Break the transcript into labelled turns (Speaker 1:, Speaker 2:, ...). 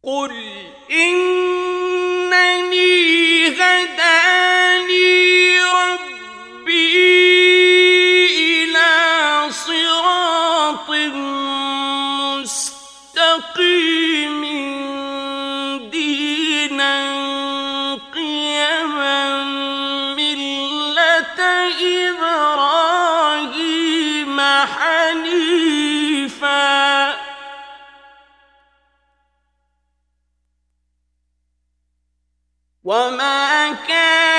Speaker 1: قل إنني هداني ربي إلى صراط مستقيم دينا قيما ملة إبراهيم حنيفا وما كان